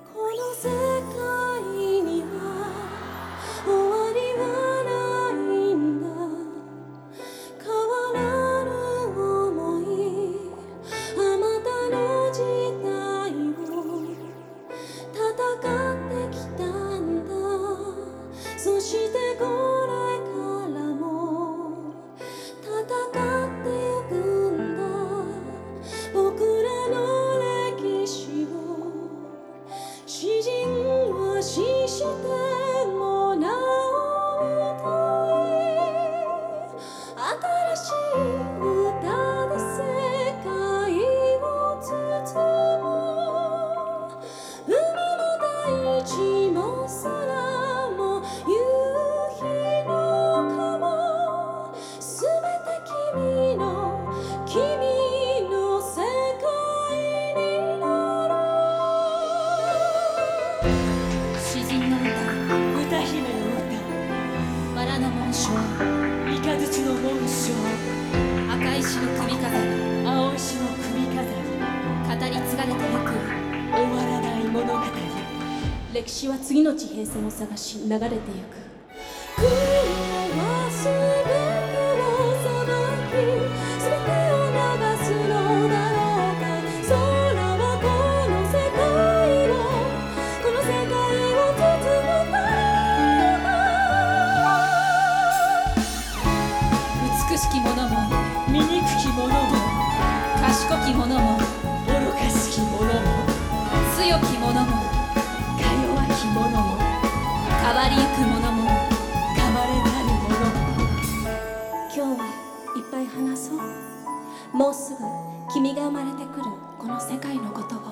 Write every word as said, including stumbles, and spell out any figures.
この世界には終わりはないんだ。変わらぬ想い、あまたの時代を戦ってきたんだ。そしてこれからも戦ってゆくんだ。僕らの歴史を詩人は死してもなお歌い、新しい歌で世界を包もう。海も大地も空も夕日の川、すべて君の君の世界になる。 詩人の歌、 歌姫の歌、 バラの紋章、 イカズチの紋章、 赤石の首飾り、 青石の首飾り、 語り継がれてゆく終わらない物語。 歴史は次の地平線を探し流れてゆく。雲はすべてをさばき、すべてを流すのだろうか。空はこの世界をこの世界を包むだろうか。 美しきものも醜き者も賢き者も愚かしき者も強き者もか弱き者も変わりゆく者も変われなる者も。 今日はいっぱい話そう。もうすぐ君が生まれてくるこの世界のことを。